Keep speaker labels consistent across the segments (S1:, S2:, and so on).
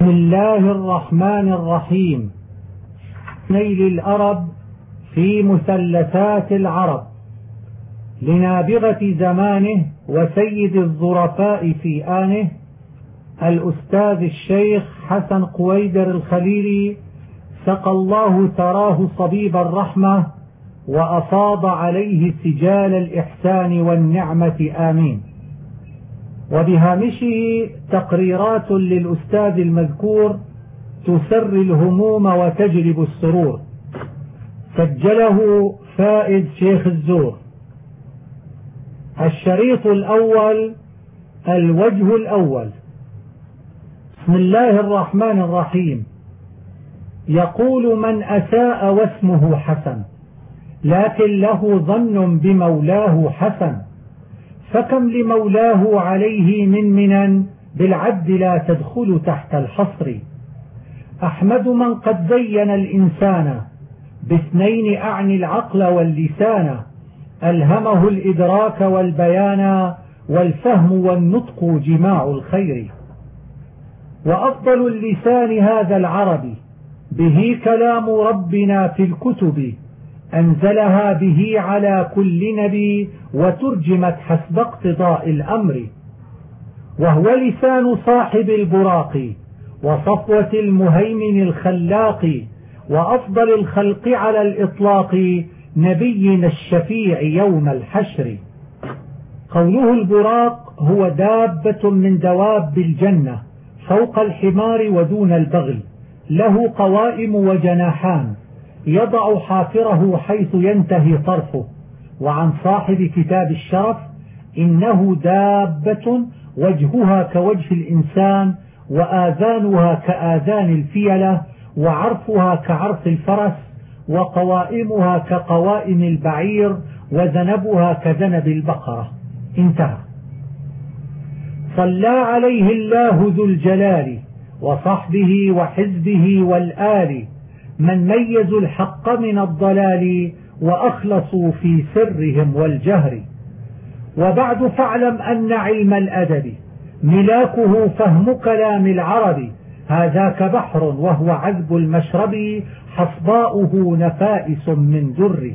S1: بسم الله الرحمن الرحيم. نيل الأرب في مثلثات العرب لنابغة زمانه وسيد الظرفاء في آنه الأستاذ الشيخ حسن قويدر الخليلي، سقى الله تراه صبيب الرحمة وأفاض عليه سجال الإحسان والنعمة، آمين. وبهامشه تقريرات للأستاذ المذكور تسر الهموم وتجلب السرور. سجله فائد شيخ الزور. الشريط الأول، الوجه الأول. بسم الله الرحمن الرحيم. يقول من أساء واسمه حسن، لكن له ظن بمولاه حسن، فكم لمولاه عليه من منن، بالعد لا تدخل تحت الحصر. أحمد من قد زين الإنسان باثنين، أعني العقل واللسان، ألهمه الإدراك والبيان، والفهم والنطق جماع الخير. وأفضل اللسان هذا العربي، به كلام ربنا في الكتب، أنزلها به على كل نبي، وترجمت حسب اقتضاء الأمر. وهو لسان صاحب البراق وصفوة المهيمن الخلاق، وأفضل الخلق على الإطلاق، نبينا الشفيع يوم الحشر. قوله البراق هو دابة من دواب الجنة، فوق الحمار ودون البغل، له قوائم وجناحان، يضع حافره حيث ينتهي طرفه. وعن صاحب كتاب الشرف: إنه دابة وجهها كوجه الإنسان، وآذانها كآذان الفيلة، وعرفها كعرف الفرس، وقوائمها كقوائم البعير، وذنبها كذنب البقرة. انتهى. صلى عليه الله ذو الجلال وصحبه وحزبه والآل، من ميزوا الحق من الضلال، وأخلصوا في سرهم والجهر. وبعد فاعلم أن علم الأدب ملاكه فهم كلام العرب، هذاك بحر وهو عذب المشرب، حصباؤه نفائس من در.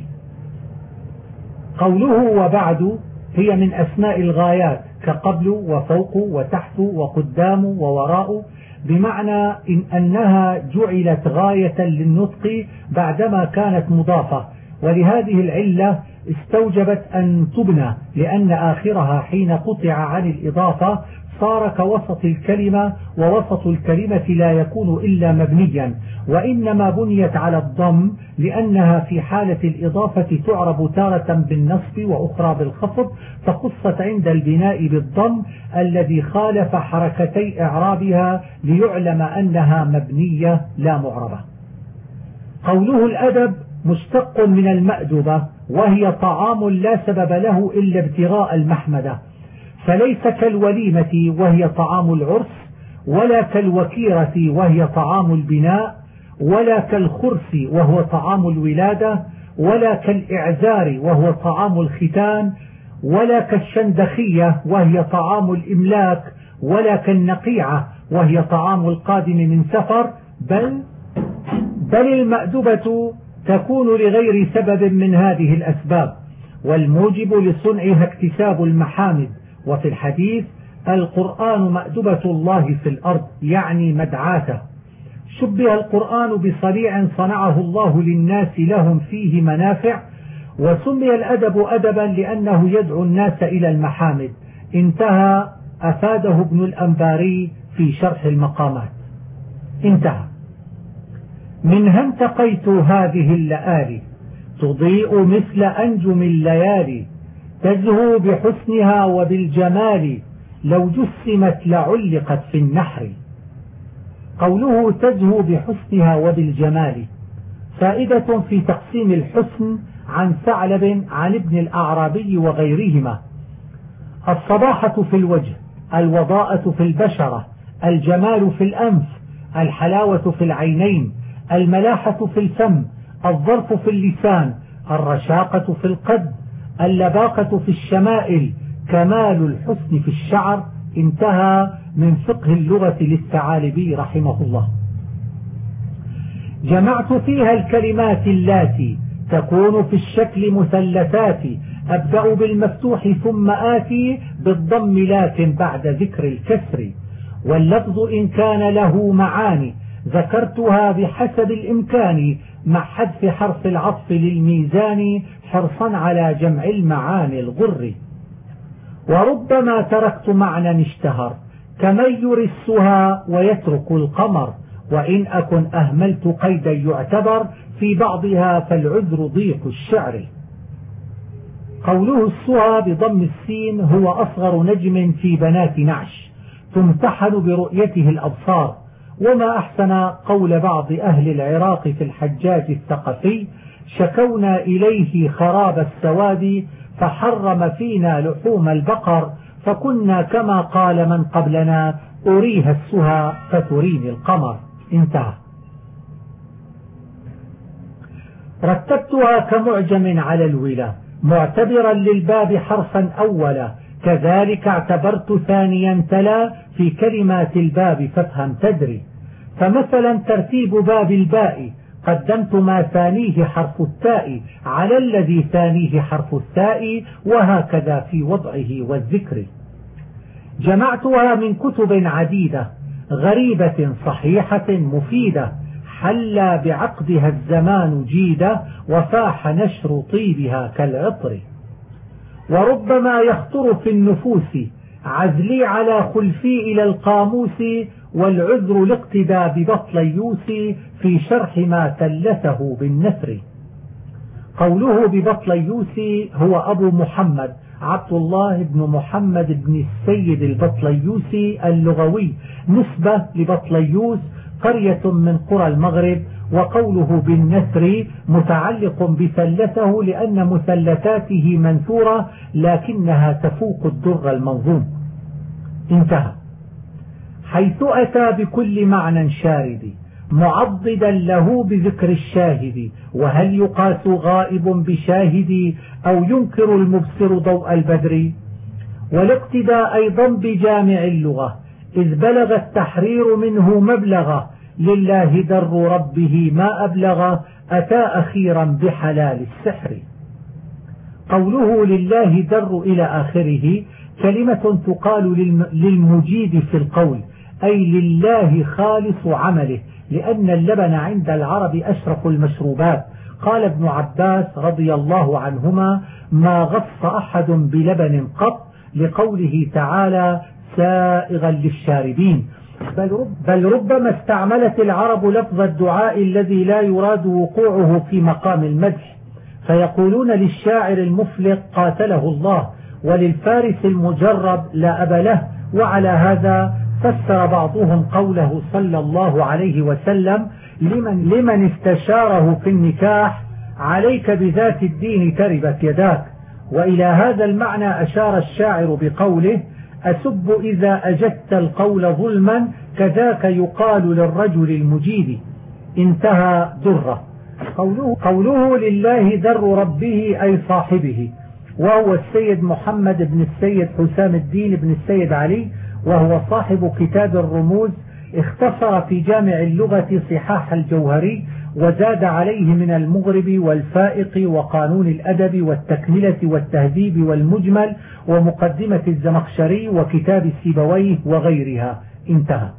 S1: قوله وبعد هي من أسماء الغايات، كقبل وفوق وتحت وقدام ووراء، بمعنى إن أنها جعلت غاية للنطق بعدما كانت مضافة، ولهذه العلة استوجبت أن تبنى، لأن آخرها حين قطع عن الإضافة صار كوسط الكلمة، ووسط الكلمة لا يكون إلا مبنيا، وإنما بنيت على الضم، لأنها في حالة الإضافة تعرب تارة بالنصب وأخرى بالخفض، فخصت عند البناء بالضم الذي خالف حركتي إعرابها، ليعلم أنها مبنية لا معربة. قوله الأدب مشتق من المأدبة، وهي طعام لا سبب له إلا ابتغاء المحمدة، فليس كالوليمة وهي طعام العرس، ولا كالوكيرة وهي طعام البناء، ولا كالخرس وهو طعام الولادة، ولا كالإعزار وهو طعام الختان، ولا كالشندخية وهي طعام الإملاك، ولا كالنقيعة وهي طعام القادم من سفر، بل المأدبة تكون لغير سبب من هذه الأسباب، والموجب لصنعها اكتساب المحامد. وفي الحديث: القرآن مأدبة الله في الأرض، يعني مدعاته. شبه القرآن بصريع صنعه الله للناس لهم فيه منافع، وسمي الأدب أدبا لأنه يدعو الناس إلى المحامد. انتهى. أفاده ابن الأنباري في شرح المقامات. انتهى. منها انتقيت هذه اللآلي، تضيء مثل أنجم الليالي، تزهو بحسنها وبالجمال، لو جسمت لعلقت في النحر. قوله تزهو بحسنها وبالجمال فائدة في تقسيم الحسن عن ثعلب عن ابن الأعرابي وغيرهما: الصباحة في الوجه، الوضاءة في البشرة، الجمال في الأنف، الحلاوة في العينين، الملاحة في الفم، الظرف في اللسان، الرشاقة في القد، اللباقة في الشمائل، كمال الحسن في الشعر. انتهى. من فقه اللغة للثعالبي رحمه الله. جمعت فيها الكلمات اللاتي تكون في الشكل مثلثات، أبدأ بالمفتوح ثم آتي بالضم لكن بعد ذكر الكسر، واللفظ إن كان له معاني ذكرتها بحسب الإمكان، مع حذف حرف العطف للميزان حرصا على جمع المعاني الغر. وربما تركت معنى اشتهر كمن يرسها ويترك القمر، وإن أكن أهملت قيدا يعتبر في بعضها فالعذر ضيق الشعر. قوله السها بضم السين هو أصغر نجم في بنات نعش تمتحن برؤيته الأبصار، وما أحسن قول بعض أهل العراق في الحجاج الثقفي: شكونا إليه خراب السواد فحرم فينا لحوم البقر، فكنا كما قال من قبلنا أريها السها فتريني القمر. انتهى. رتبتها كمعجم على الولا معتبرا للباب حرفا أولا، كذلك اعتبرت ثانيا تلا في كلمات الباب فافهم تدري. فمثلا ترتيب باب الباء قدمت ما ثانيه حرف التاء على الذي ثانيه حرف الثاء، وهكذا في وضعه والذكر. جمعتها من كتب عديدة غريبة صحيحة مفيدة، حلى بعقدها الزمان جيدة وفاح نشر طيبها كالعطر. وربما يخطر في النفوس عزلي على خلفي إلى القاموس، والعذر الاقتداء ببطليوس في شرح ما تلته بالنثر. قوله ببطليوس هو أبو محمد عبد الله بن محمد بن السيد البطليوسي اللغوي، نسبة لبطليوس قرية من قرى المغرب. وقوله بالنثر متعلق بثلثه لأن مثلثاته منثورة لكنها تفوق الدر المنظوم. انتهى. حيث أتى بكل معنى شارد معضدا له بذكر الشاهد، وهل يقاس غائب بشاهد أو ينكر المبصر ضوء البدر. والاقتداء أيضا بجامع اللغة إذ بلغ التحرير منه مبلغه، لله در ربه ما أبلغ أتى أخيرا بحلال السحر. قوله لله در إلى آخره كلمة تقال للمجيد في القول، أي لله خالص عمله، لأن اللبن عند العرب أشرف المشروبات. قال ابن عباس رضي الله عنهما: ما غص أحد بلبن قط، لقوله تعالى: سائغا للشاربين. بل ربما استعملت العرب لفظ الدعاء الذي لا يراد وقوعه في مقام المدح، فيقولون للشاعر المفلق قاتله الله، وللفارس المجرب لا أب له. وعلى هذا فسر بعضهم قوله صلى الله عليه وسلم لمن استشاره في النكاح: عليك بذات الدين تربت يداك. وإلى هذا المعنى أشار الشاعر بقوله: أسب إذا أجدت القول ظلما، كذاك يقال للرجل المجيد. انتهى دره. قوله لله در ربه أي صاحبه، وهو السيد محمد بن السيد حسام الدين بن السيد علي، وهو صاحب كتاب الرموز. اختصر في جامع اللغة صحاح الجوهري، وزاد عليه من المغرب والفائق وقانون الأدب والتكملة والتهذيب والمجمل ومقدمة الزمخشري وكتاب سيبويه وغيرها. انتهى.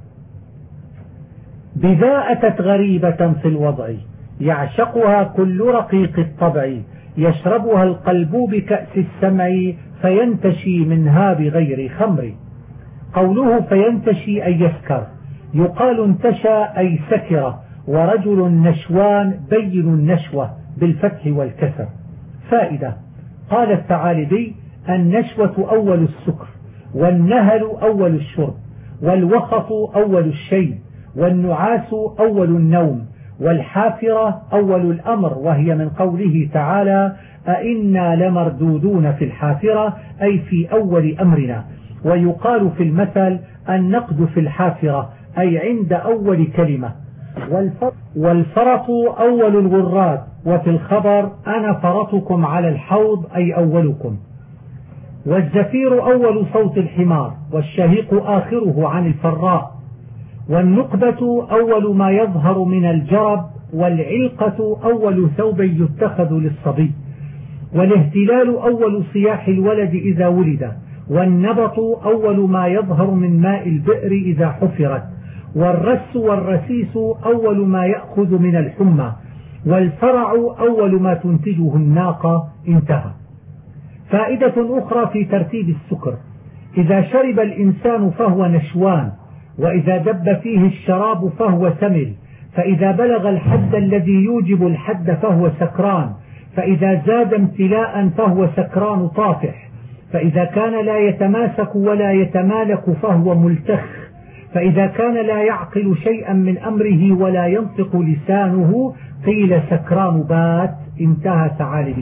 S1: بذا أتت غريبة في الوضع، يعشقها كل رقيق الطبع، يشربها القلب بكأس السمع، فينتشي منها بغير خمر. قوله فينتشي أي يسكر، يقال انتشى أي سكر، ورجل نشوان بين النشوة بالفتح والكسر. فائدة: قال الثعالبي: النشوة أول السكر، والنهل أول الشرب، والوخف أول الشيب، والنعاس أول النوم، والحافرة أول الأمر، وهي من قوله تعالى: أئنا لمردودون في الحافرة، أي في أول أمرنا. ويقال في المثل: النقد في الحافرة، أي عند أول كلمة. والفرط أول الغرات، وفي الخبر: أنا فرطكم على الحوض، أي أولكم. والزفير أول صوت الحمار، والشهيق آخره عن الفراء، والنقبة أول ما يظهر من الجرب، والعلقة أول ثوب يتخذ للصبي، والاهتلال أول صياح الولد إذا ولد، والنبط أول ما يظهر من ماء البئر إذا حفرت، والرس والرسيس أول ما يأخذ من الحمى، والفرع أول ما تنتجه الناقة. انتهى. فائدة أخرى في ترتيب السكر: إذا شرب الإنسان فهو نشوان، وإذا دب فيه الشراب فهو سمل، فإذا بلغ الحد الذي يوجب الحد فهو سكران، فإذا زاد امتلاء فهو سكران طافح، فإذا كان لا يتماسك ولا يتمالك فهو ملتخ، فإذا كان لا يعقل شيئا من أمره ولا ينطق لسانه قيل سكران بات. انتهى ثعالبي.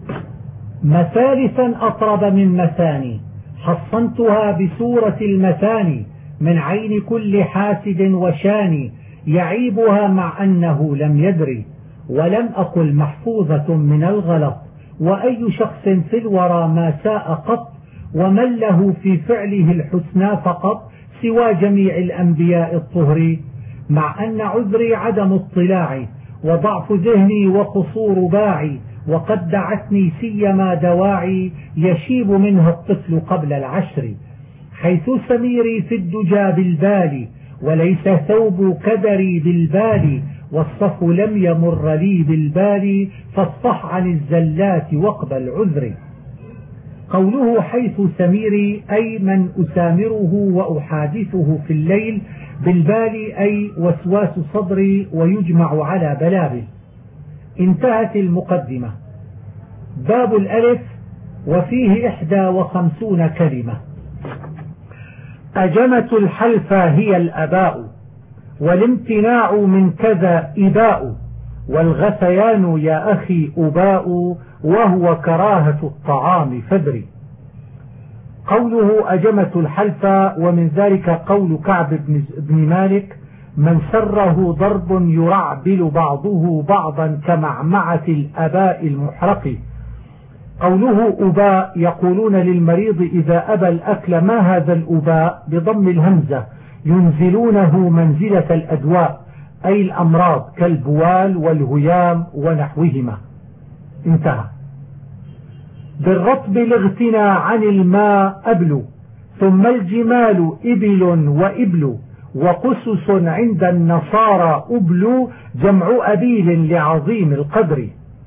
S1: مثالثا أطرب من مثاني حصنتها بسورة المثاني، من عين كل حاسد وشاني، يعيبها مع أنه لم يدري، ولم أقل محفوظة من الغلط، وأي شخص في الورى ما ساء قط، ومن له في فعله الحسنى فقط سوى جميع الأنبياء الطهر، مع أن عذري عدم اطلاعي، وضعف ذهني وقصور باعي، وقد دعتني سيما دواعي يشيب منها الطفل قبل العشر، حيث سميري في الدجى بالبال، وليس ثوب كدري بالبال، والصف لم يمر لي بالبال، فاصفح عن الزلات واقبل عذري. قوله حيث سميري أي من أسامره وأحادثه في الليل، بالبال أي وسواس صدري ويجمع على بلابل. انتهت المقدمة. باب الألف، وفيه 51 كلمة. أجمة الحلف هي الأباء، والامتناع من كذا إباء، والغثيان يا أخي أباء، وهو كراهة الطعام فدري. قوله أجمة الحلف، ومن ذلك قول كعب بن مالك: من سره ضرب يرعبل بعضه بعضا كمعمعة الأباء المحرق. قوله أباء، يقولون للمريض إذا أبى الأكل: ما هذا الأباء؟ بضم الهمزة، ينزلونه منزلة الأدواء أي الأمراض كالبوال والهيام ونحوهما. انتهى. بالرطب الاغتنى عن الماء أبل، ثم الجمال إبل وإبل، وقسس عند النصارى أبل، جمع أبيل لعظيم القدر.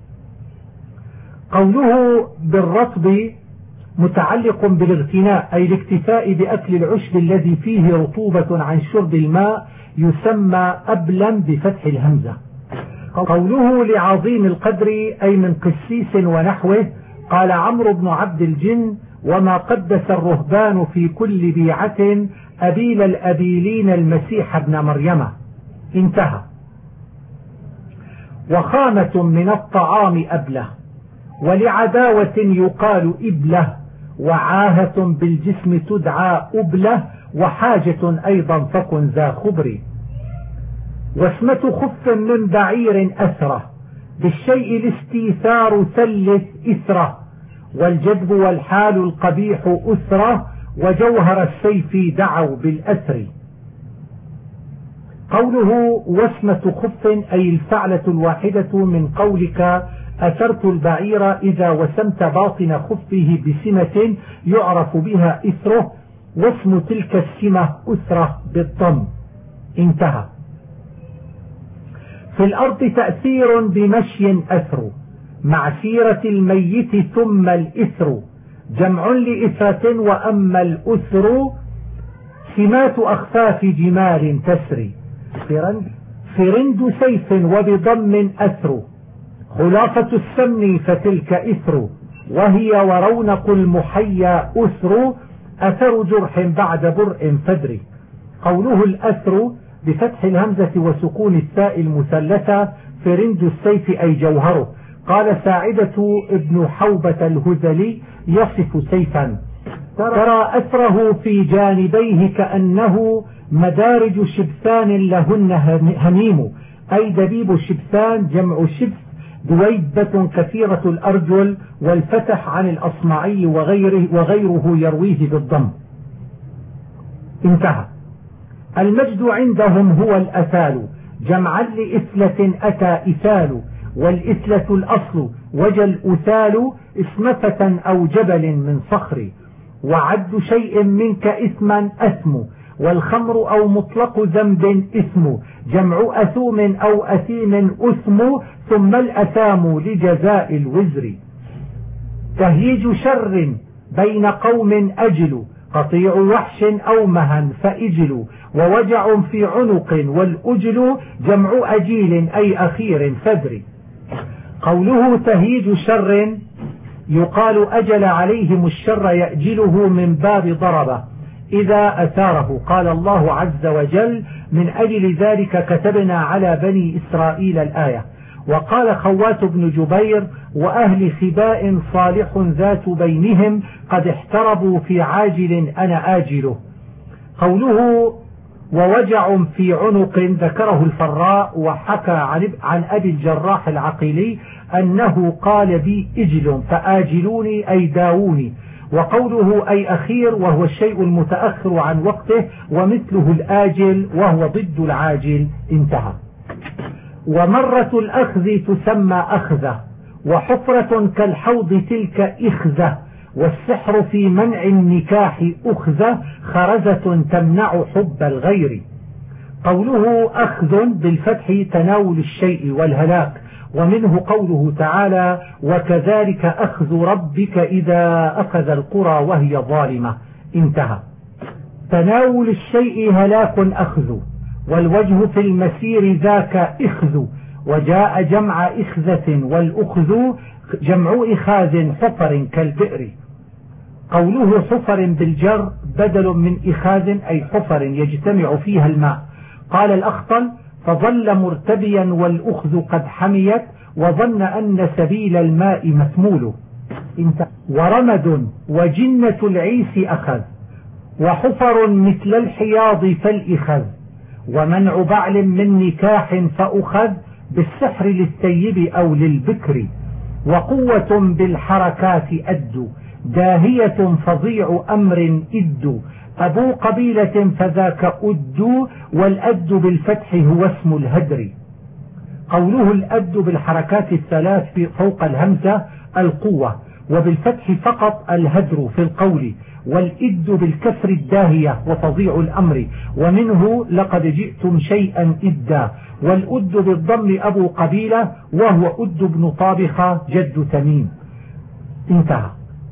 S1: قوله بالرطب متعلق بالاغتناء، أي الاكتفاء بأكل العشب الذي فيه رطوبة عن شرب الماء، يسمى أبلا بفتح الهمزة. قوله لعظيم القدر أي من قسيس ونحوه. قال عمرو بن عبد الجن: وما قدس الرهبان في كل بيعة أبيل الأبيلين المسيح ابن مريم. انتهى. وخامة من الطعام أبله، ولعداوة يقال إبله، وعاهة بالجسم تدعى أبله، وحاجة أيضا فكن ذا خبر. واسمة خف من بعير أثره، بالشيء الاستيثار ثلث إثره، والجذب والحال القبيح أثره، وجوهر السيف دعوا بالأثر. قوله واسمة خف أي الفعلة الواحدة من قولك أثرت البعير، إذا وسمت باطن خفه بسمة يعرف بها إثره، واسم تلك السمة أثره بالضم. انتهى. في الأرض تأثير بمشي أثر، مع سيرة الميت ثم الإثر، جمع لإثرة، وأما الأثر سمات أخفاف جمال تسري. فرند سيف وبضم أثر، خلافة السمن فتلك إثر، وهي ورونق المحيا أثر، أثر جرح بعد برء فدري. قوله الأثر بفتح الهمزة وسكون الثاء المثلثة، فرند السيف أي جوهره. قال ساعدة ابن حوبة الهذلي يصف سيفا: ترى أثره في جانبيه كأنه مدارج شبثان لهن هميم، أي دبيب الشبثان جمع شبث دويبة كثيرة الأرجل، والفتح عن الأصمعي وغيره يرويه بالضم. انتهى. المجد عندهم هو الأثال، جمعا لإثلة أتى إثال، والإثلة الأصل وجى الأثال اسمفة أو جبل من صخر، وعد شيء منك إثما أثم، والخمر أو مطلق ذنب إثم، جمع أثوم أو أثيم أثم، ثم الأثام لجزاء الوزر. تهيج شر بين قوم أجل، قطيع وحش أو مهن فإجل، ووجع في عنق، والأجل جمع أجيل أي أخير فدر. قوله تهيج شر يقال أجل عليهم الشر يأجله من باب ضربه إذا أثاره. قال الله عز وجل: من أجل ذلك كتبنا على بني إسرائيل الآية. وقال خوات بن جبير: وأهل خباء صالح ذات بينهم قد احتربوا في عاجل أنا آجله. قوله ووجع في عنق ذكره الفراء، وحكى عن أبي الجراح العقيلي أنه قال بي إجل فآجلوني أي داوني. وقوله أي أخير وهو الشيء المتأخر عن وقته، ومثله الآجل وهو ضد العاجل. انتهى. ومرة الأخذ تسمى أخذة، وحفرة كالحوض تلك إخذة، والسحر في منع النكاح أخذة، خرزة تمنع حب الغير. قوله أخذ بالفتح تناول الشيء والهلاك، ومنه قوله تعالى: وكذلك أخذ ربك إذا أخذ القرى وهي ظالمة. انتهى. تناول الشيء هلاك أخذ، والوجه في المسير ذاك إخذ، وجاء جمع إخذة، والأخذ جمع إخاذ حفر كالبئر. قوله حفر بالجر بدل من إخاذ أي حفر يجتمع فيها الماء. قال الأخطل: فظل مرتبيا والأخذ قد حميت، وظن أن سبيل الماء مثمول. ورمد وجنة العيس أخذ، وحفر مثل الحياض فالإخذ، ومنع بعل من نكاح فأخذ، بالسحر للثيب أو للبكر. وقوة بالحركات أد، داهية فظيع أمر إد، أبو قبيلة فذاك أد، والأد بالفتح هو اسم الهدر. قوله الأد بالحركات الثلاث فوق الهمزة القوة، وبالفتح فقط الهدر في القول، والإد بالكسر الداهية وفظيع الأمر، ومنه لقد جئتم شيئا إدا. والأد بالضم أبو قبيلة، وهو أد بن طابخة جد تميم. انتهى.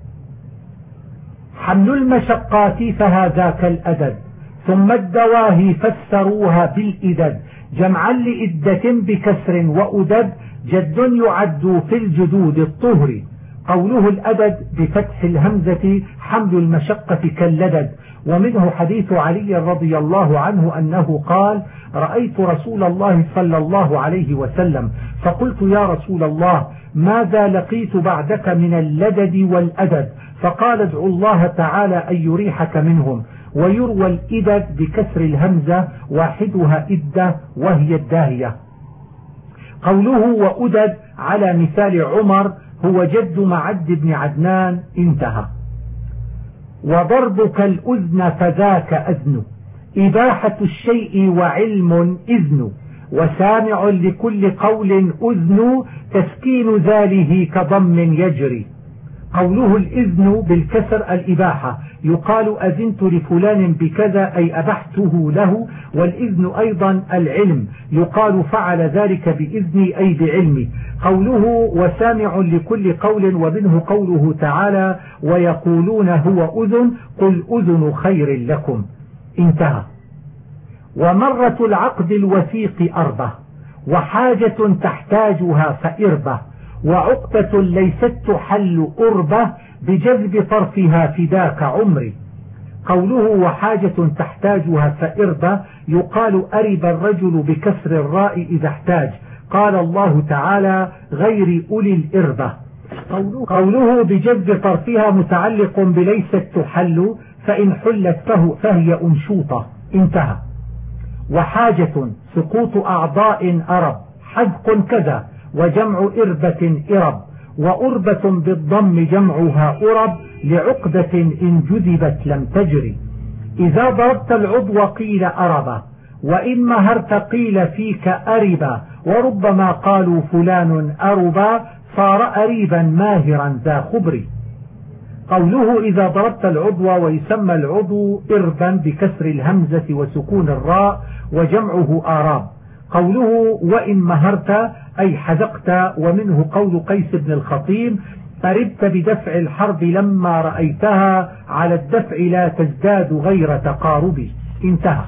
S1: حمل المشقات فهذاك الأدد، ثم الدواهي فسروها بالإدد، جمعا لإدة بكسر وأدد، جد يعد في الجدود الطهر. قوله الأدد بفتح الهمزة حمل المشقة كاللدد. ومنه حديث علي رضي الله عنه أنه قال: رأيت رسول الله صلى الله عليه وسلم فقلت: يا رسول الله، ماذا لقيت بعدك من اللدد والأدد؟ فقال: ادعو الله تعالى أن يريحك منهم. ويروى الإدد بكسر الهمزة واحدها إدة وهي الداهية. قوله وأدد على مثال عمر هو جد معد بن عدنان. انتهى. وضربك الأذن فذاك أذن، إباحة الشيء وعلم إذن، وسامع لكل قول أذن، تسكين ذاله كضم يجري. قوله الإذن بالكسر الإباحة، يقال أذنت لفلان بكذا أي أبحته له. والإذن أيضا العلم، يقال فعل ذلك بإذني أي بعلمي. قوله وسامع لكل قول، ومنه قوله تعالى: ويقولون هو أذن قل أذن خير لكم. انتهى. ومرة العقد الوثيق أربة، وحاجة تحتاجها فإربة، وعقدة ليست تحل أربة، بجذب طرفها فداك عمري. قوله وحاجة تحتاجها فإربة، يقال أرب الرجل بكسر الراء إذا احتاج. قال الله تعالى: غير أولي الإربة. قوله بجذب طرفها متعلق بليست تحل، فإن حلت فهي أنشوطة. انتهى. وحاجة سقوط أعضاء أرب، حذق كذا، وجمع إربة إرب، وأربة بالضم جمعها أرب لعقدة إن جذبت لم تجري. إذا ضربت العضو قيل أربا، وإن مهرت قيل فيك أربا، وربما قالوا فلان أربا صار أريبا ماهرا ذا خبر. قوله إذا ضربت العضو، ويسمى العضو إربا بكسر الهمزة وسكون الراء وجمعه آراب. قوله وإن مهرت أي حذقت، ومنه قول قيس بن الخطيب أربت بدفع الحرب لما رأيتها على الدفع لا تزداد غير تقارب. انتهى.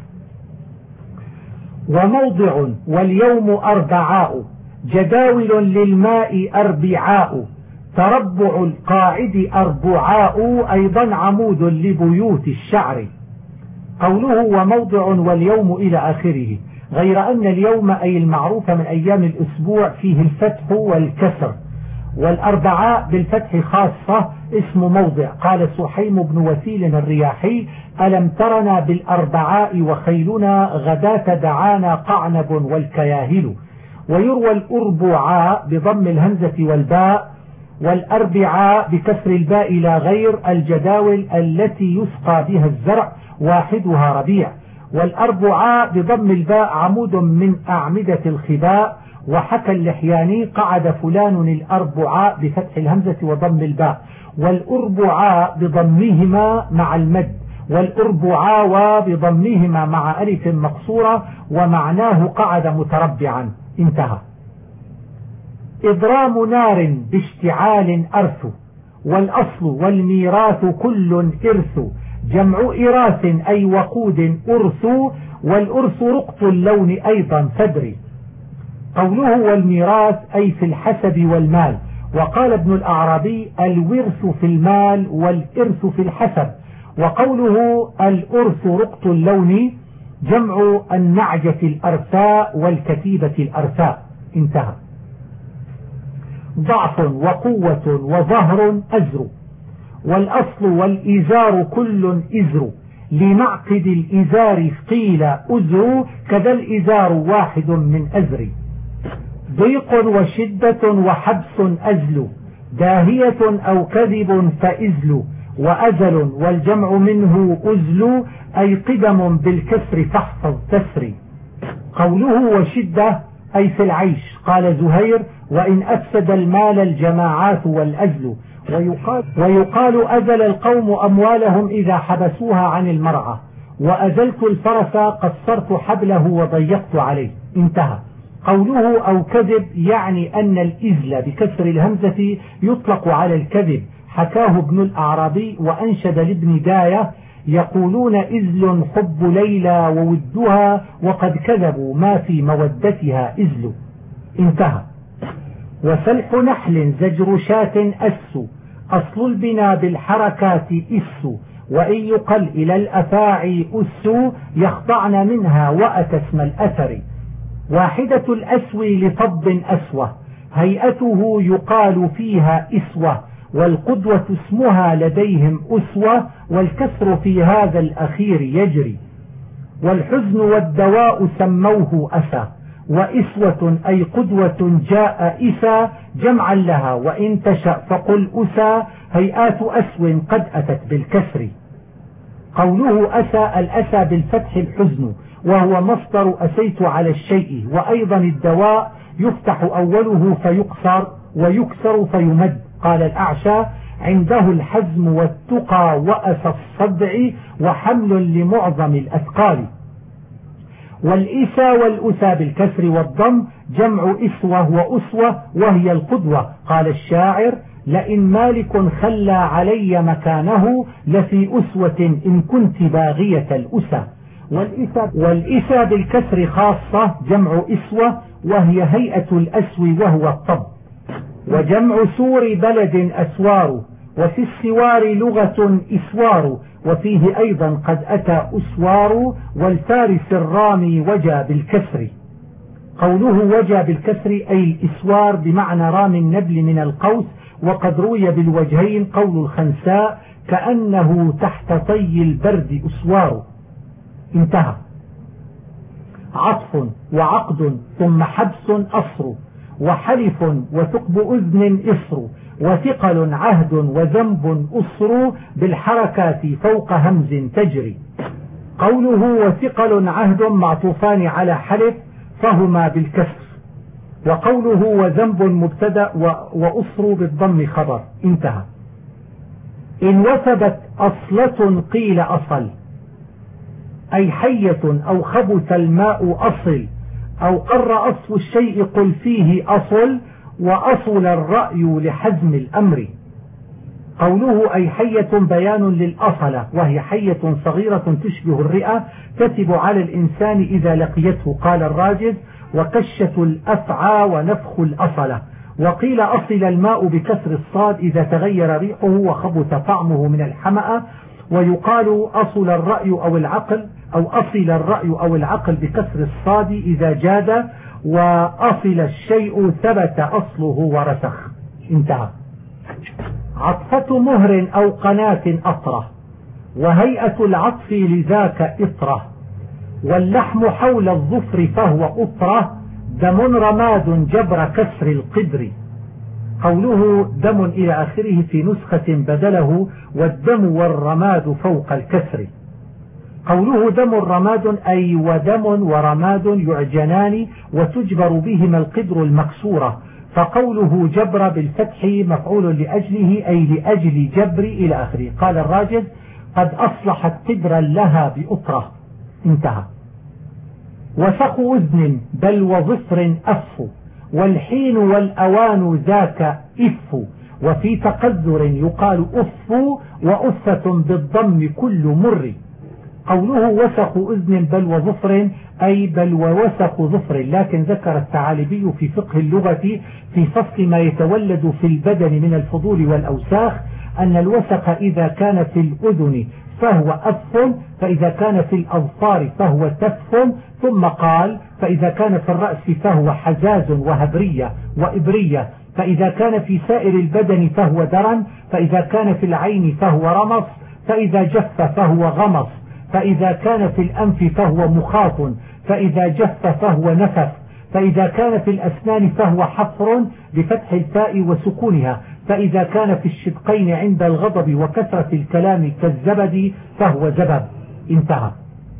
S1: وموضع واليوم أربعاء، جداول للماء أربعاء، تربع القاعد أربعاء، أيضا عمود لبيوت الشعر. قوله وموضع واليوم إلى آخره، غير أن اليوم أي المعروف من أيام الأسبوع فيه الفتح والكسر، والأربعاء بالفتح خاصة اسم موضع. قال سحيم بن وسيل الرياحي ألم ترنا بالأربعاء وخيلنا غداة دعانا قعنب والكياهل. ويروى الأربعاء بضم الهمزة والباء، والأربعاء بكسر الباء لا غير، الجداول التي يسقى بها الزرع واحدها ربيع. والأربعاء بضم الباء عمود من أعمدة الخباء. وحكى اللحياني قعد فلان الأربعاء بفتح الهمزة وضم الباء، والأربعاء بضمهما مع المد، والأربعاء بضمهما مع ألف مقصورة، ومعناه قعد متربعا. انتهى. إضرام نار باشتعال أرث، والأصل والميراث كل إرث، جمع إراث أي وقود أرث، والأرث رقط اللون أيضا فدري. قوله والميراث أي في الحسب والمال. وقال ابن الأعرابي الورث في المال والإرث في الحسب. وقوله الأرث رقط اللون جمع النعجة الأرثاء والكتيبة الأرثاء. انتهى. ضعف وقوة وظهر أزر، والأصل والإزار كل إزر، لمعقد الإزار قيل أزر، كذا الإزار واحد من أزر. ضيق وشدة وحبس أزل، داهية أو كذب فإزل، وأزل والجمع منه أزل، أي قدم بالكسر فاحفظ تسري. قوله وشدة أي في العيش. قال زهير وإن أفسد المال الجماعات والأزل. ويقال أزل القوم أموالهم إذا حبسوها عن المرعى، وأزلت الفرس قصرت حبله وضيقت عليه. انتهى. قوله أو كذب يعني أن الإزل بكسر الهمزة يطلق على الكذب. حكاه ابن الأعرابي وأنشد لابن داية يقولون إزل حب ليلى وودها، وقد كذبوا ما في مودتها إزل. انتهى. وسلح نحل زجر شاة أس، أصل البنا بالحركات إس، وإن يقل إلى الأفاعي أس، يخضعن منها وأتى اسم الأثر. واحدة الأسوي لفض أسوة، هيئته يقال فيها إسوة، والقدوة اسمها لديهم أسوة، والكسر في هذا الأخير يجري. والحزن والدواء سموه أسى، وإسوة أي قدوة جاء إسى جمعا لها، وإن تشأ فقل أسى، هيئات أسو قد أتت بالكسر. قوله أسى الأسى بالفتح الحزن، وهو مصدر أسيت على الشيء. وأيضا الدواء يفتح أوله فيقصر ويكسر فيمد. قال الأعشى عنده الحزم والتقى وأسى الصدع، وحمل لمعظم الأثقال. والإسى والأسى بالكسر والضم جمع إسوة وأسوة، وهي القدوة. قال الشاعر لئن مالك خلى علي مكانه لفي أسوة إن كنت باغية الأسى. والإسى بالكسر خاصة جمع إسوة، وهي هيئة الأسو وهو الطب. وجمع سور بلد أسوار، وفي السوار لغة إسوار، وفيه أيضا قد أتى أسوار. والفارس الرامي وجى بالكسر. قوله وجى بالكسر أي الإسوار بمعنى رامي النبل من القوس. وقد روي بالوجهين قول الخنساء كأنه تحت طي البرد أسوار. انتهى. عطف وعقد ثم حبس أصر، وحلف وثقب أذن إصر وثقل عهد وذنب أصر بالحركات فوق همز تجري. قوله وثقل عهد معطوفان على حلف فهما بالكسر، وقوله وذنب مبتدأ وأصر بالضم خبر. انتهى. إن وثبت أصلة قيل أصل، أي حية أو خبث الماء أصل، أو قر أصل الشيء قل فيه أصل، وأصل الرأي لحزم الأمر. قوله أي حية بيان للأصلة، وهي حية صغيرة تشبه الرئة تتب على الإنسان إذا لقيته. قال الراجز وكشة الأفعى ونفخ الأصلة. وقيل أصل الماء بكسر الصاد إذا تغير ريحه وخبث طعمه من الحمأة. ويقال أصل الرأي أو العقل، أو أصل الرأي أو العقل بكسر الصاد إذا جاد، وأصل الشيء ثبت أصله ورسخ. انتهى. عطفة مهر أو قناة أطرة، وهيئة العطف لذاك إطرة، واللحم حول الظفر فهو أطرة، دم رماد جبر كسر القدر. قوله دم إلى آخره في نسخة بدله والدم والرماد فوق الكسر. قوله دم رماد أي ودم ورماد يعجنان وتجبر بهما القدر المكسورة. فقوله جبر بالفتح مفعول لأجله أي لأجل جبر إلى آخره. قال الراجل قد أصلحت قدرا لها بأطرة. انتهى. وسخ أذن بل وظفر أف، والحين والأوان ذاك إف، وفي تقذر يقال أف وأفة بالضم كل مر. قوله وسخ أذن بل وظفر أي بل ووسخ ظفر، لكن ذكر الثعالبي في فقه اللغة في فصل ما يتولد في البدن من الفضول والأوساخ أن الوسخ إذا كان في الأذن فهو أف، فإذا كان في الأظفار فهو تف، ثم قال فإذا كان في الرأس فهو حزاز وهبرية وإبرية، فإذا كان في سائر البدن فهو درن، فإذا كان في العين فهو رمص، فإذا جف فهو غمص، فإذا كان في الأنف فهو مخاط، فإذا جف فهو نفف، فإذا كان في الأسنان فهو حفر بفتح الفاء وسكونها، فإذا كان في الشدقين عند الغضب وكثرة الكلام كالزبد فهو زبب. انتهى.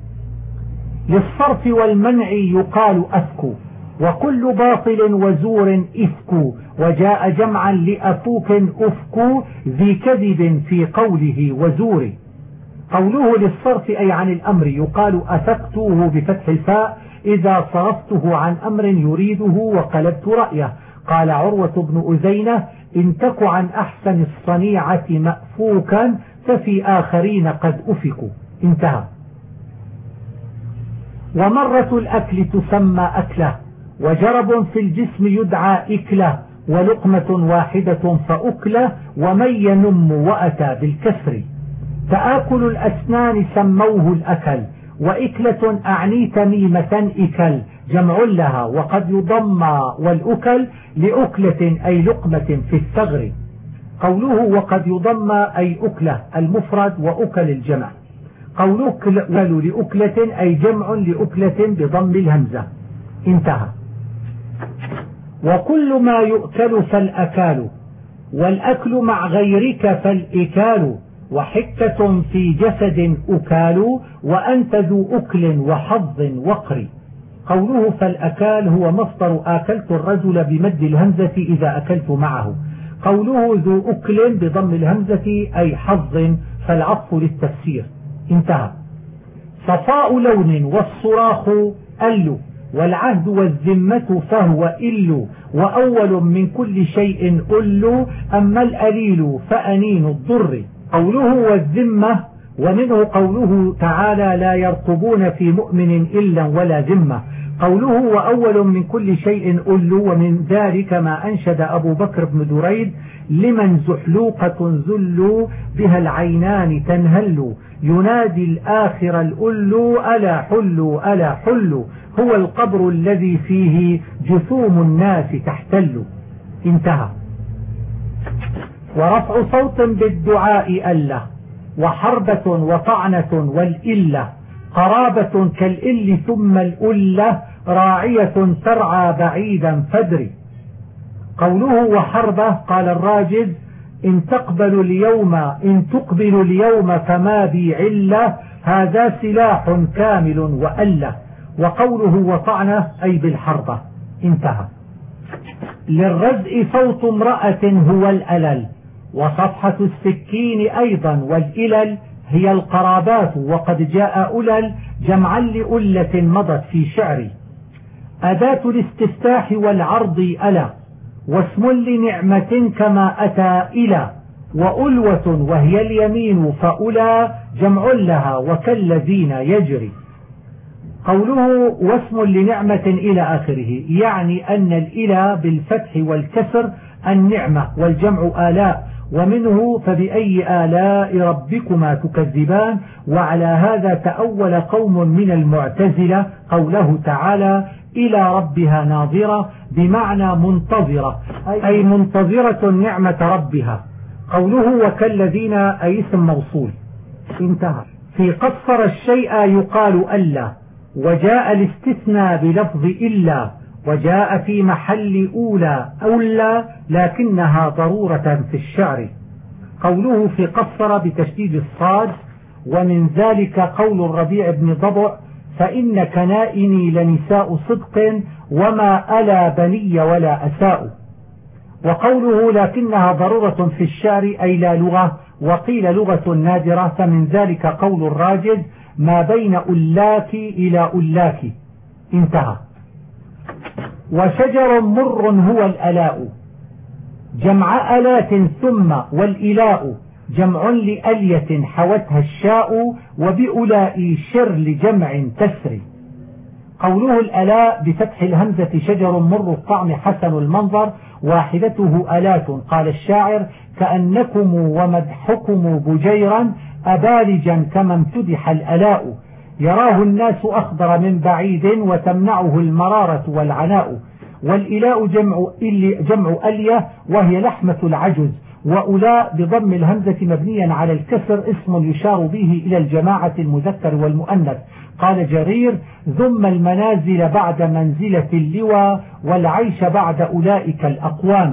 S1: للصرف والمنع يقال أفك، وكل باطل وزور إفك، وجاء جمعا لأفوك أفك ذي كذب في قوله وزور. قوله للصرف أي عن الأمر يقال أفكته بفتح الفاء إذا صرفته عن أمر يريده وقلبت رأيه. قال عروة بن أزينة إن تك عن أحسن الصنيعة مأفوكا ففي آخرين قد أفكوا. انتهى. ومرة الأكل تسمى أكله، وجرب في الجسم يدعى إكله، ولقمة واحدة فأكله، ومن ينم وأتى بالكسر. تآكل الأسنان سموه الأكل، وإكلة أعني تميمة إكل جمع لها، وقد يضم والأكل لأكلة أي لقمة في الثغر. قوله وقد يضم أي أكلة المفرد وأكل الجمع. قوله أكل لأكلة أي جمع لأكلة بضم الهمزة. انتهى. وكل ما يؤكل فالأكال، والأكل مع غيرك فالإكال، وحكة في جسد أكال، وأنت ذو أكل وحظ وقر. قوله فالأكال هو مصدر آكلت الرجل بمد الهمزة إذا أكلت معه. قوله ذو أكل بضم الهمزة أي حظ، فالعطف للتفسير. انتهى. صفاء لون والصراخ أل، والعهد والذمة فهو إل، وأول من كل شيء أل، أما الأليل فأنين الضر. قوله والذمة، ومنه قوله تعالى لا يرقبون في مؤمن إلا ولا ذمة. قوله وأول من كل شيء أل، ومن ذلك ما أنشد أبو بكر بن دريد لمن زحلوقة ذل بها العينان تنهل، ينادي الآخر الأل ألا حلوا ألا حلوا، هو القبر الذي فيه جثوم الناس تحتل. انتهى. ورفع صوت بالدعاء أله، وحربة وطعنة والإلة، قرابة كالإل ثم الألة، راعية ترعى بعيدا فدري. قوله وحربة قال الراجز إن تقبل اليوم فما بي علة، هذا سلاح كامل وأله. وقوله وطعنه أي بالحربة. انتهى. للرزء فوت امرأة هو الألل، وصفحة السكين أيضا، والإلل هي القرابات، وقد جاء ألل جمعا لألة مضت في شعري. أداة الاستفتاح والعرض ألا، واسم لنعمة كما أتى إلى، وألوة وهي اليمين فأولى جمع لها وكالذين يجري. قوله واسم لنعمة إلى آخره يعني أن الإلى بالفتح والكسر النعمة، والجمع آلاء، ومنه فبأي آلاء ربكما تكذبان. وعلى هذا تأول قوم من المعتزلة قوله تعالى إلى ربها ناظرة بمعنى منتظرة، أي منتظرة نعمة ربها. قوله وكالذين أي اسم موصول. انتهى. في قصر الشيء يقال ألا، وجاء الاستثناء بلفظ إلا، وجاء في محل أولى لكنها ضرورة في الشعر. قوله في قصر بتشديد الصاد، ومن ذلك قول الربيع بن ضبع فإن كنائني لنساء صدق وما ألا بني ولا أساء. وقوله لكنها ضرورة في الشعر أي لا لغة، وقيل لغة نادرة، فمن ذلك قول الراجز ما بين ألاك إلى ألاك. انتهى. وشجر مر هو الألاء، جمع ألات، ثم والإلاء جمع لألية حوتها الشاء، وبأولاء شر لجمع تسري. قوله الألاء بفتح الهمزة شجر مر الطعم حسن المنظر، واحدته ألات. قال الشاعر كأنكم ومدحكم بجيرا أبالجا كما امتدح الألاء، يراه الناس أخضر من بعيد وتمنعه المرارة والعناء. والإلاء جمع ألية وهي لحمة العجز، وأولاء بضم الهمزة مبنيا على الكسر اسم يشار به إلى الجماعة المذكر والمؤنث. قال جرير ذم المنازل بعد منزلة اللوى، والعيش بعد أولئك الأقوام.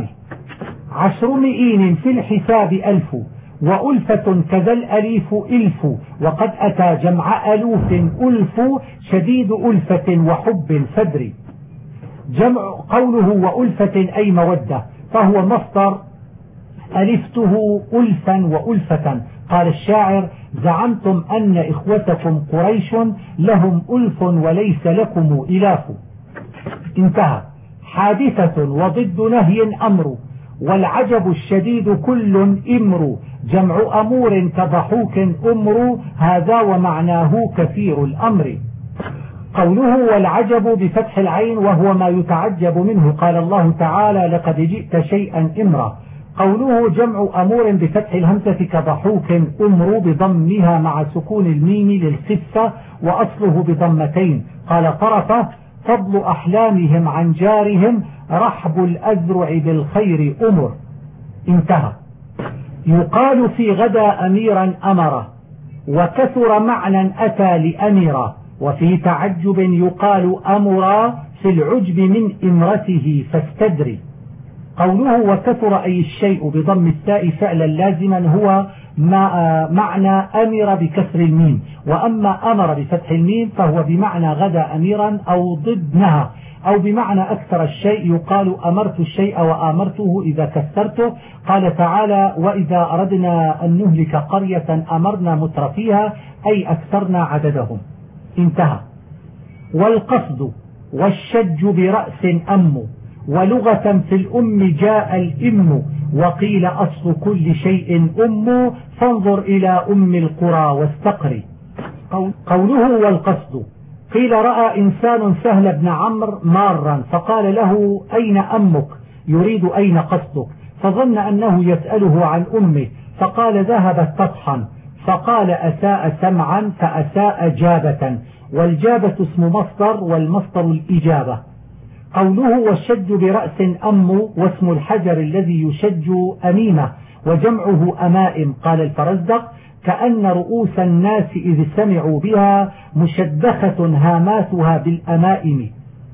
S1: 10 في الحساب 1000، وألفة كذا الأليف إلف، وقد أتى جمع ألوف ألف شديد ألفة وحب فدر. جمع قوله وألفة أي مودة، فهو مصدر ألفته ألفا وألفة. قال الشاعر زعمتم أن إخوتكم قريش لهم ألف وليس لكم إلاف. انتهى. حادثة وضد نهي أمر، والعجب الشديد كل إمر، جمع أمور كضحوك أمر، هذا ومعناه كثير الأمر. قوله والعجب بفتح العين وهو ما يتعجب منه، قال الله تعالى لقد جئت شيئا إمرا. قوله جمع أمور بفتح الهمزة كضحوك أمر بضمها مع سكون الميم للخفة، وأصله بضمتين. قال طرفة فضل أحلامهم عن جارهم، رحب الأذرع بالخير أمر. انتهى. يقال في غدا أميرا أمر، وكثر معنى أتى لأميرا. وفي تعجب يقال أمرا في العجب من إمرته فاستدري. قوله وكثر أي الشيء بضم التاء فعلا لازما هو معنى أمر بكسر الميم، وأما أمر بفتح الميم فهو بمعنى غدا أميرا أو ضدنها، أو بمعنى أكثر الشيء. يقال أمرت الشيء وآمرته إذا كثرته. قال تعالى وإذا أردنا أن نهلك قرية أمرنا مترفيها، أي أكثرنا عددهم. انتهى. والقصد والشج برأس أم، ولغة في الأم جاء الإم، وقيل أصل كل شيء أم، فانظر إلى أم القرى واستقري. قوله والقصد، قيل رأى إنسان سهل بن عمرو مارا فقال له أين أمك، يريد أين قصدك، فظن أنه يسأله عن أمه فقال ذهبت تطحن، فقال أساء سمعا فأساء جابة، والجابة اسم مصدر والمصدر الإجابة. قوله والشج برأس أم، واسم الحجر الذي يشج أميمة، وجمعه أمائم. قال الفرزدق كأن رؤوس الناس إذ سمعوا بها مشدخة هاماتها بالأمائم.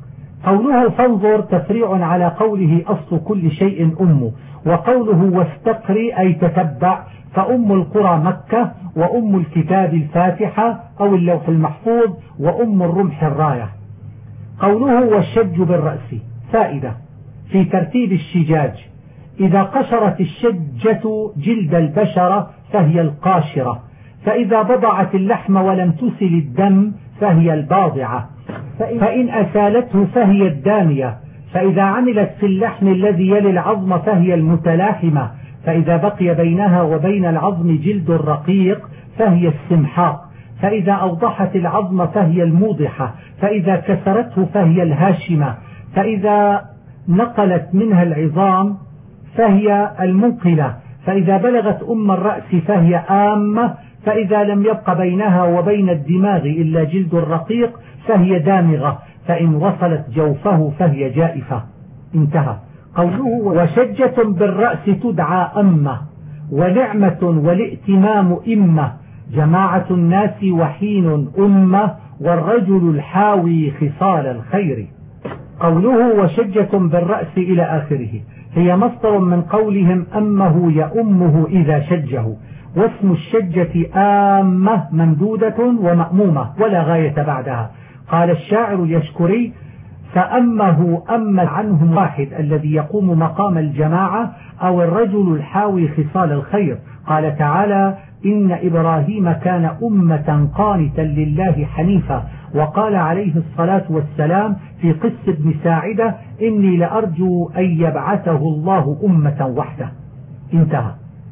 S1: قوله فانظر تفريع على قوله أصل كل شيء أمه، وقوله واستقري أي تتبع، فأم القرى مكة، وأم الكتاب الفاتحة أو اللوح المحفوظ، وأم الرمح الراية. قوله والشج بالرأس، فائدة في ترتيب الشجاج: إذا قشرت الشجة جلد البشرة فهي القاشرة، فإذا بضعت اللحم ولم تسل الدم فهي الباضعة، فإن أسالته فهي الدامية، فإذا عملت في اللحم الذي يلي العظم فهي المتلاحمة، فإذا بقي بينها وبين العظم جلد رقيق فهي السمحاء، فإذا أوضحت العظم فهي الموضحة، فإذا كسرته فهي الهاشمة، فإذا نقلت منها العظام فهي المنقلة، فإذا بلغت أم الرأس فهي آمة، فإذا لم يبق بينها وبين الدماغ إلا جلد رقيق فهي دامغة، فإن وصلت جوفه فهي جائفة. انتهى. قوله وشجة بالرأس تدعى أمة، ونعمة والائتمام إمة، جماعة الناس وحين أمة، والرجل الحاوي خصال الخير. قوله وشجة بالرأس إلى آخره هي مصدر من قولهم أمه يأمه إذا شجه، واسم الشجة آمة ممدودة ومأمومة ولا غاية بعدها. قال الشاعر اليشكري: فأمه أم عنهم واحد الذي يقوم مقام الجماعة، أو الرجل الحاوي خصال الخير. قال تعالى: إن إبراهيم كان أمة قانتا لله حنيفا. وقال عليه الصلاة والسلام في قصة ابن ساعدة: إني لأرجو أن يبعثه الله أمة وحده. انتهى.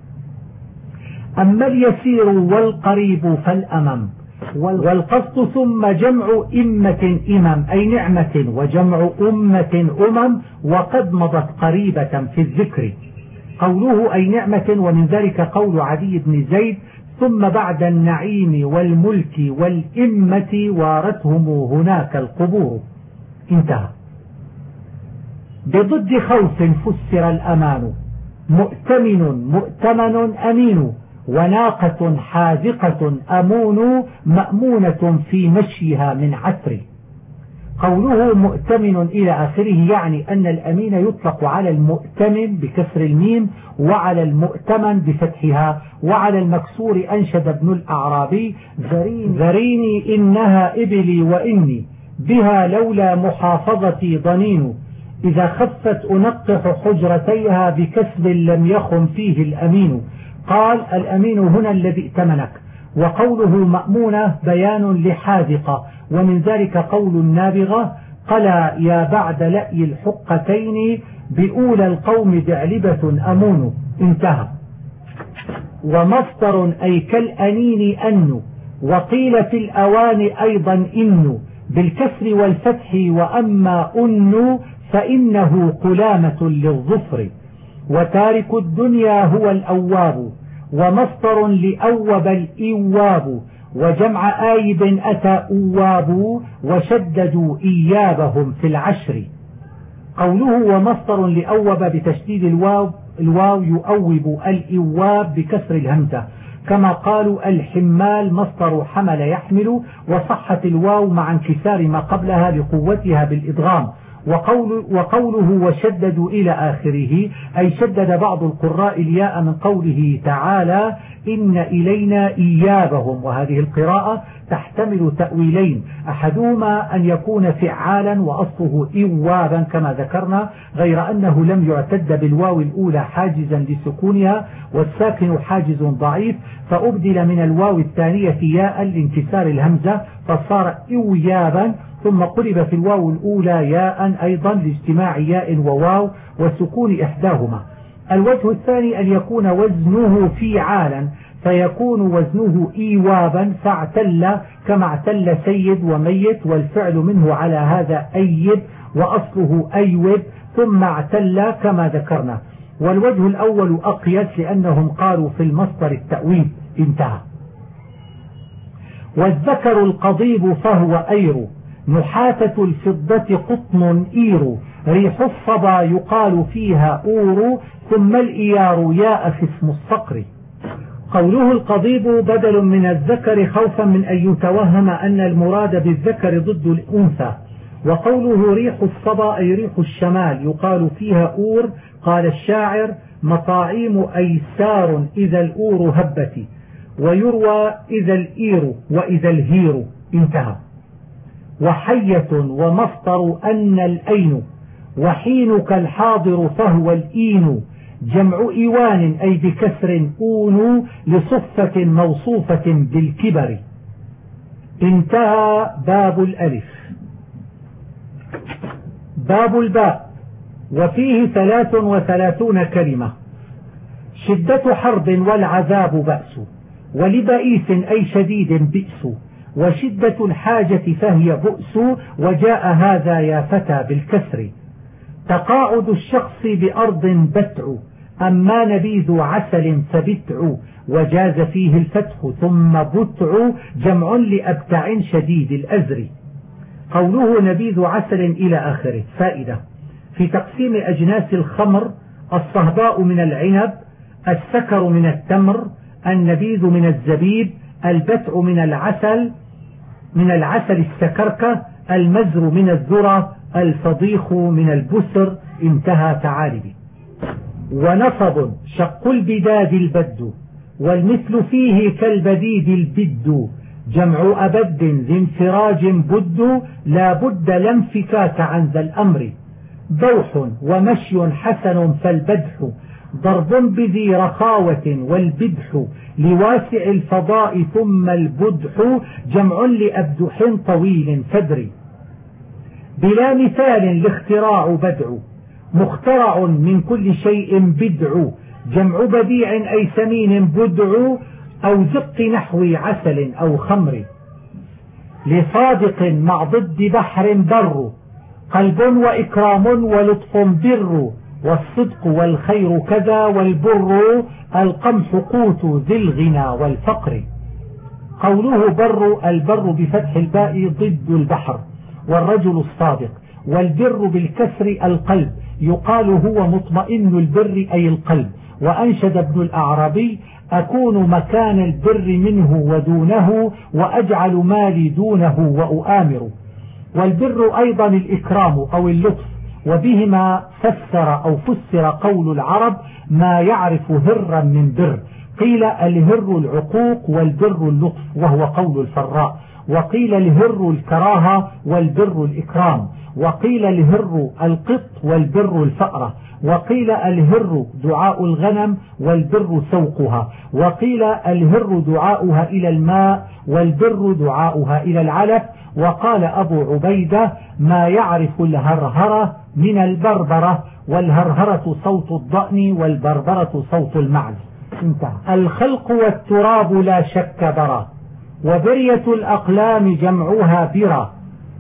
S1: أما اليسير والقريب فالأمم، والقصد ثم جمع إمة إمم أي نعمة، وجمع أمة أمم، وقد مضت قريبة في الذكر. قوله أي نعمة، ومن ذلك قول عدي بن زيد: ثم بعد النعيم والملك والإمة وارتهم هناك القبور. انتهى. بضد خوف فسر الأمان، مؤتمن مؤتمن أمين، وناقة حاذقة أمون، مأمونة في مشيها من عسر. قوله مؤتمن إلى آخره يعني أن الأمين يطلق على المؤتمن بكسر الميم، وعلى المؤتمن بفتحها، وعلى المكسور أنشد ابن الأعرابي: ذريني إنها إبلي وإني بها لولا محافظتي ضنين، إذا خفت أنقح حجرتيها بكسب لم يخم فيه الأمين. قال: الأمين هنا الذي ائتمنك. وقوله مأمونة بيان لحاذقة، ومن ذلك قول النابغة: قلا يا بعد لأي الحقتين بأولى القوم بعلبة أمون. انتهى. ومصدر أي كالأنين أن، وقيل في الأوان أيضا إن بالكسر والفتح، وأما أن فإنه قلامة للظفر. وتارك الدنيا هو الأواب، ومصدر لأوب الإواب، وجمع آيب أتى أواب، وشددوا إيابهم في العشر. قوله ومصدر لأوب بتشديد الواو يؤوب الإواب بكسر الهمزة، كما قالوا الحمال مصدر حمل يحمل، وصحت الواو مع انكسار ما قبلها لقوتها بالإدغام. وقوله وشددوا إلى آخره أي شدد بعض القراء الياء من قوله تعالى: إن إلينا إيابهم. وهذه القراءة تحتمل تأويلين: أحدهما أن يكون فعالا وأصله إوابا كما ذكرنا، غير أنه لم يعتد بالواو الأولى حاجزا لسكونها، والساكن حاجز ضعيف، فأبدل من الواو الثانية ياء لانكسار الهمزة فصار إويابا، ثم قلب في الواو الأولى ياء أيضا لاجتماع ياء وواو وسكون إحداهما. الوجه الثاني أن يكون وزنه فعالا فيكون وزنه إيوابا، فاعتل كما اعتل سيد وميت، والفعل منه على هذا أيب وأصله أيوب، ثم اعتل كما ذكرنا. والوجه الأول أقيس لأنهم قالوا في المصدر التأويل. انتهى. والذكر القضيب فهو أير، نحاتة الفضة قطن إير، ريح الصبا يقال فيها أور، ثم الإيار ياء في اسم الصقر. قوله القضيب بدل من الذكر خوفا من أن يتوهم أن المراد بالذكر ضد الأنثى، وقوله ريح الصبا أي ريح الشمال يقال فيها أور. قال الشاعر مطاعيم أيسار إذا الأور هبت، ويروى إذا الإير وإذا الهير. انتهى. وحية ومفطر أن الأين، وحينك الحاضر فهو الإين، جمع إيوان أي بكسر أون لصفة موصوفة بالكبر. انتهى باب الألف. باب الباء، وفيه 33 كلمة. شدة حرب والعذاب بأس، ولبئيس أي شديد بئس، وشدة الحاجة فهي بؤس، وجاء هذا يا فتى بالكسر. تقاعد الشخص بأرض بتع، أما نبيذ عسل فبتع، وجاز فيه الفتح ثم بتع، جمع لأبتع شديد الأزر. قوله نبيذ عسل إلى آخره. فائدة في تقسيم أجناس الخمر: الصهباء من العنب، السكر من التمر، النبيذ من الزبيب، البتع من العسل السكركة، المزر من الذرة، الفضيخ من البسر. انتهى تعالبي. ونصب شق البداد البد، والمثل فيه كالبديد البد، جمع أبد ذي انفراج بد، لا بد لا انفكاك عن ذا الأمر. دوح ومشي حسن فالبدح، ضرب بذي رخاوة والبدح، لواسع الفضاء ثم البدح، جمع لأبدح طويل فدري. بلا مثال لاختراع بدع، مخترع من كل شيء بدع، جمع بديع أي سمين بدع، أو زق نحو عسل أو خمر. لصادق مع ضد بحر بر، قلب وإكرام ولطف بر، والصدق والخير كذا والبر، القمح قوت ذي الغنى والفقر. قوله بر، البر بفتح الباء ضد البحر والرجل الصادق، والبر بالكسر القلب، يقال هو مطمئن البر أي القلب. وأنشد ابن الأعرابي: أكون مكان البر منه ودونه، وأجعل مالي دونه وأؤامر. والبر أيضا الإكرام أو اللطف، وبهما فسر قول العرب ما يعرف هرا من بر. قيل الهر العقوق والبر اللطف وهو قول الفراء، وقيل الهر الكراهة والبر الإكرام، وقيل الهر القط والبر الفأرة، وقيل الهر دعاء الغنم والبر سوقها، وقيل الهر دعاؤها إلى الماء والبر دعاؤها إلى العلف. وقال أبو عبيدة: ما يعرف الهرهرة من البربرة، والهرهرة صوت الضأن والبربرة صوت المعز. انتهى. الخلق والتراب لا شك برا، وبرية الأقلام جمعها برا،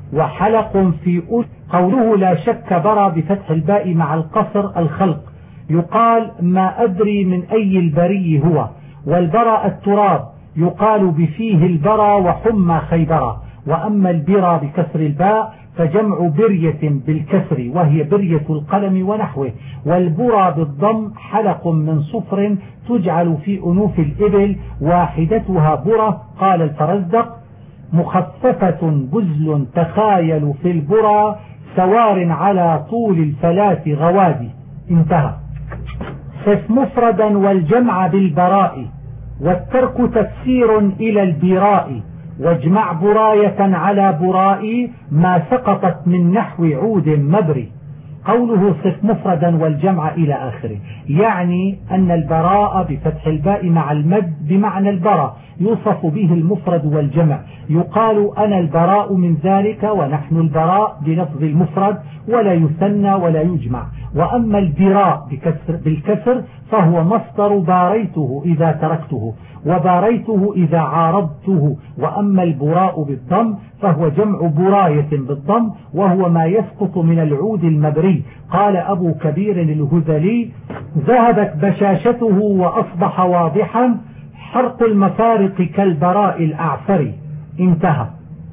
S1: وحلق في قوله لا شك برا بفتح الباء مع القصر الخلق، يقال ما أدري من أي البري هو. والبرا التراب، يقال بفيه البرا وحمى خيبرا. وأما البرا بكسر الباء فجمع برية بالكسر، وهي برية القلم ونحوه. والبرا بالضم حلق من صفر تجعل في أنوف الإبل، واحدتها برة. قال الفرزدق: مخففة بزل تخايل في البرى، سوار على طول الفلاة غوادي. انتهى. صف مفردا والجمع بالبراء، والترك تفسير إلى البراء، واجمع براية على براء، ما سقطت من نحو عود مبري. قوله صف مفردا والجمع إلى آخره، يعني أن البراء بفتح الباء مع المد بمعنى البراء يوصف به المفرد والجمع. يقال أنا البراء من ذلك، ونحن البراء بلفظ المفرد، ولا يثنى ولا يجمع. وأما البراء بالكسر فهو مصدر باريته إذا تركته، وباريته إذا عارضته. وأما البراء بالضم فهو جمع براية بالضم، وهو ما يسقط من العود المبري. قال أبو كبير الهذلي: ذهبت بشاشته وأصبح واضحا، حرق المفارق كالبراء الأعفر. انتهى.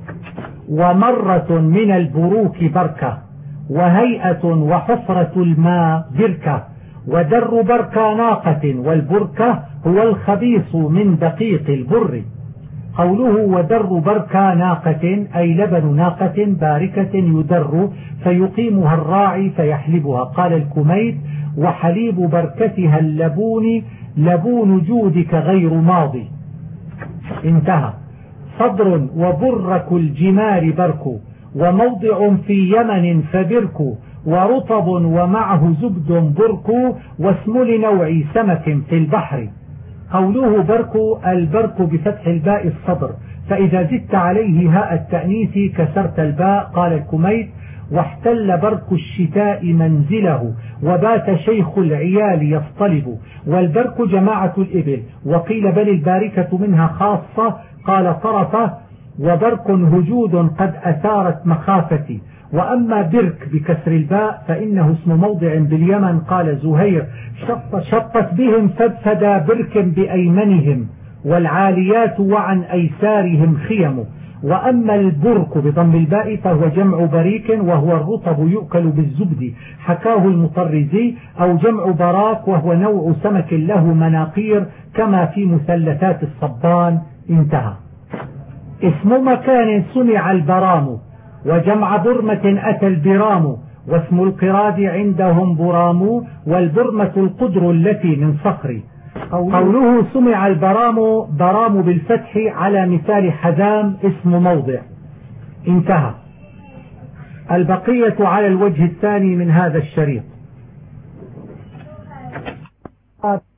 S1: ومرة من البروك بركة، وهيئة وحفرة الماء بركة، ودر بركة ناقة، والبركة هو الخبيث من دقيق البر. قوله ودر بركة ناقة أي لبن ناقة باركة يدر فيقيمها الراعي فيحلبها. قال الكميت وحليب بركتها اللبون لبون جودك غير ماضي. انتهى. صدر وبرك الجمار برك وموضع في يمن فبرك ورطب ومعه زبد برك واسم لنوع سمك في البحر. قوله برك البرك بفتح الباء الصدر، فإذا زدت عليه هاء التأنيث كسرت الباء. قال الكميت واحتل برك الشتاء منزله وبات شيخ العيال يصطلب. والبرك جماعة الإبل، وقيل بل الباركة منها خاصة. قال طرفة وبرك هجود قد أثارت مخافتي. وأما برك بكسر الباء فإنه اسم موضع باليمن. قال زهير شطت بهم فدفدا برك بأيمنهم والعاليات وعن أيسارهم خيم. وأما البرك بضم الباء فهو جمع بريك وهو الرطب يؤكل بالزبد حكاه المطرزي، أو جمع براك وهو نوع سمك له مناقير كما في مثلثات الصبان. انتهى. اسم مكان صنع البرام وجمع برمة أتى البرام واسم القراد عندهم برام والبرمة القدر التي من صخر. قوله سمع البرام برام بالفتح على مثال حزام اسم موضع. انتهى. البقية على الوجه الثاني من هذا الشريط.